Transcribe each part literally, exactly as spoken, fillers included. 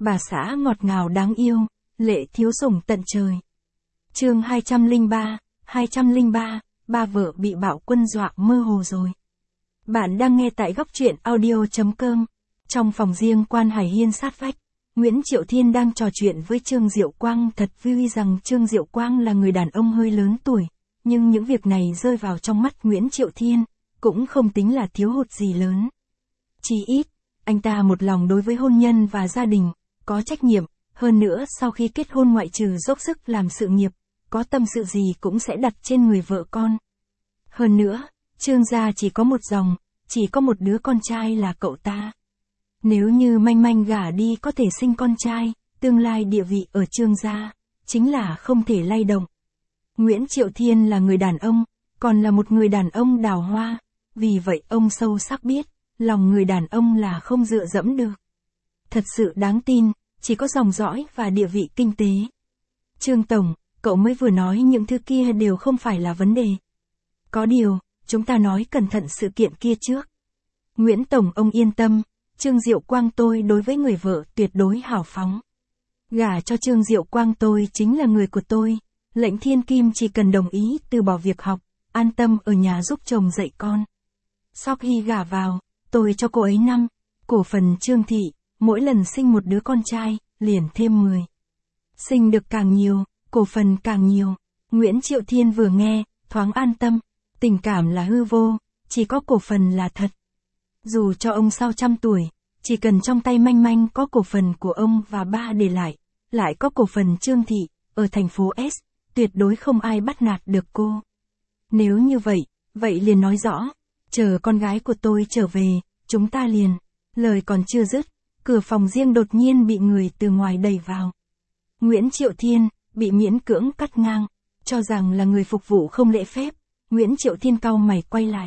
bà xã ngọt ngào đáng yêu, lệ thiếu sủng tận trời. Chương hai trăm lẻ ba, hai trăm lẻ ba, ba vợ bị bạo quân dọa mơ hồ rồi. Bạn đang nghe tại góc truyện audio chấm com. Trong phòng riêng Quan Hải Hiên sát vách, Nguyễn Triệu Thiên đang trò chuyện với Trương Diệu Quang, thật vui rằng Trương Diệu Quang là người đàn ông hơi lớn tuổi, nhưng những việc này rơi vào trong mắt Nguyễn Triệu Thiên, cũng không tính là thiếu hụt gì lớn. Chỉ ít, anh ta một lòng đối với hôn nhân và gia đình, có trách nhiệm, hơn nữa sau khi kết hôn ngoại trừ dốc sức làm sự nghiệp, có tâm sự gì cũng sẽ đặt trên người vợ con. Hơn nữa, Trương gia chỉ có một dòng, chỉ có một đứa con trai là cậu ta. Nếu như manh manh gả đi có thể sinh con trai, tương lai địa vị ở Trương gia, chính là không thể lay động. Nguyễn Triệu Thiên là người đàn ông, còn là một người đàn ông đào hoa, vì vậy ông sâu sắc biết, lòng người đàn ông là không dựa dẫm được. Thật sự đáng tin, chỉ có dòng dõi và địa vị kinh tế. Trương Tổng, cậu mới vừa nói những thứ kia đều không phải là vấn đề. Có điều, chúng ta nói cẩn thận sự kiện kia trước. Nguyễn Tổng ông yên tâm, Trương Diệu Quang tôi đối với người vợ tuyệt đối hào phóng. Gả cho Trương Diệu Quang tôi chính là người của tôi, lệnh thiên kim chỉ cần đồng ý từ bỏ việc học, an tâm ở nhà giúp chồng dạy con. Sau khi gả vào, tôi cho cô ấy năm, cổ phần Trương thị, mỗi lần sinh một đứa con trai, liền thêm mười. Sinh được càng nhiều, cổ phần càng nhiều. Nguyễn Triệu Thiên vừa nghe, thoáng an tâm, tình cảm là hư vô, chỉ có cổ phần là thật. Dù cho ông sau trăm tuổi, chỉ cần trong tay manh manh có cổ phần của ông và ba để lại, lại có cổ phần Trương thị, ở thành phố S, tuyệt đối không ai bắt nạt được cô. Nếu như vậy, vậy liền nói rõ, chờ con gái của tôi trở về, chúng ta liền. Lời còn chưa dứt, cửa phòng riêng đột nhiên bị người từ ngoài đẩy vào. Nguyễn Triệu Thiên, bị miễn cưỡng cắt ngang, cho rằng là người phục vụ không lễ phép, Nguyễn Triệu Thiên cau mày quay lại.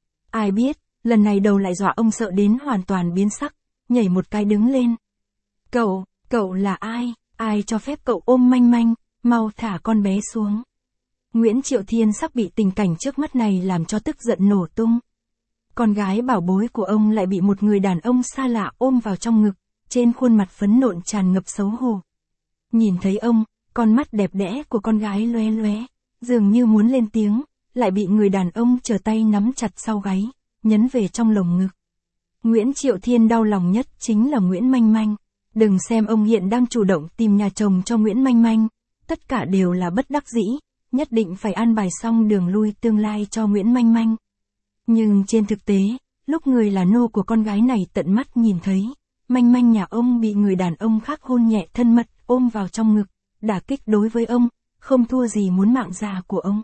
Ai biết, lần này đầu lại dọa ông sợ đến hoàn toàn biến sắc, nhảy một cái đứng lên. Cậu, cậu là ai, ai cho phép cậu ôm manh manh, mau thả con bé xuống. Nguyễn Triệu Thiên sắp bị tình cảnh trước mắt này làm cho tức giận nổ tung. Con gái bảo bối của ông lại bị một người đàn ông xa lạ ôm vào trong ngực, trên khuôn mặt phấn nộn tràn ngập xấu hổ. Nhìn thấy ông, con mắt đẹp đẽ của con gái lóe lóe, dường như muốn lên tiếng, lại bị người đàn ông trở tay nắm chặt sau gáy, nhấn về trong lồng ngực. Nguyễn Triệu Thiên đau lòng nhất chính là Nguyễn Manh Manh. Đừng xem ông hiện đang chủ động tìm nhà chồng cho Nguyễn Manh Manh, tất cả đều là bất đắc dĩ, nhất định phải an bài xong đường lui tương lai cho Nguyễn Manh Manh. Nhưng trên thực tế, lúc người là nô của con gái này tận mắt nhìn thấy, Manh Manh nhà ông bị người đàn ông khác hôn nhẹ thân mật, ôm vào trong ngực, đả kích đối với ông, không thua gì muốn mạng già của ông.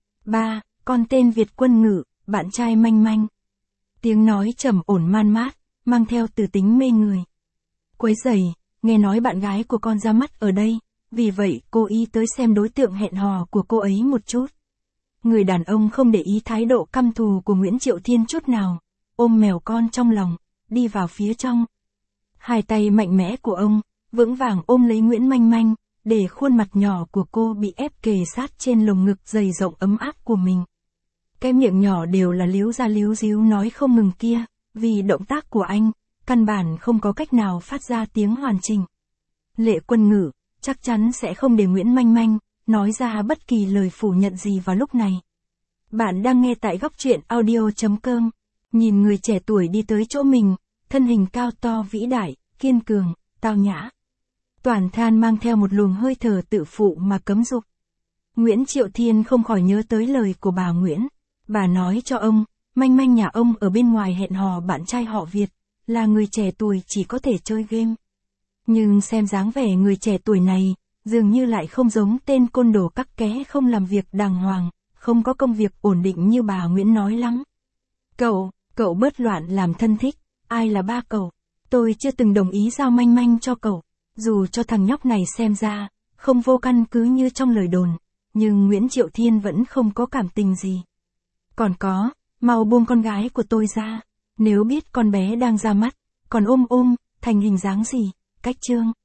Ba, con tên Việt Quân Ngự, bạn trai Manh Manh. Tiếng nói trầm ổn man mát, mang theo từ tính mê người. Quấy rầy, nghe nói bạn gái của con ra mắt ở đây, vì vậy cô ý tới xem đối tượng hẹn hò của cô ấy một chút. Người đàn ông không để ý thái độ căm thù của Nguyễn Triệu Thiên chút nào, ôm mèo con trong lòng, đi vào phía trong. Hai tay mạnh mẽ của ông, vững vàng ôm lấy Nguyễn Manh Manh, để khuôn mặt nhỏ của cô bị ép kề sát trên lồng ngực dày rộng ấm áp của mình. Cái miệng nhỏ đều là líu ra líu díu nói không ngừng kia, vì động tác của anh, căn bản không có cách nào phát ra tiếng hoàn chỉnh. Lệ Quân Ngự, chắc chắn sẽ không để Nguyễn Manh Manh nói ra bất kỳ lời phủ nhận gì vào lúc này. Bạn đang nghe tại góc truyện audio chấm com. Nhìn người trẻ tuổi đi tới chỗ mình, thân hình cao to vĩ đại, kiên cường, tao nhã. Toàn than mang theo một luồng hơi thở tự phụ mà cấm dục. Nguyễn Triệu Thiên không khỏi nhớ tới lời của bà Nguyễn. Bà nói cho ông, Manh Manh nhà ông ở bên ngoài hẹn hò bạn trai họ Việt, là người trẻ tuổi chỉ có thể chơi game. Nhưng xem dáng vẻ người trẻ tuổi này, dường như lại không giống tên côn đồ cắc ké không làm việc đàng hoàng, không có công việc ổn định như bà Nguyễn nói lắm. Cậu, cậu bớt loạn làm thân thích, ai là ba cậu? Tôi chưa từng đồng ý giao Manh Manh cho cậu, dù cho thằng nhóc này xem ra, không vô căn cứ như trong lời đồn, nhưng Nguyễn Triệu Thiên vẫn không có cảm tình gì. Còn có, mau buông con gái của tôi ra, nếu biết con bé đang ra mắt, còn ôm ôm, thành hình dáng gì, cách trương.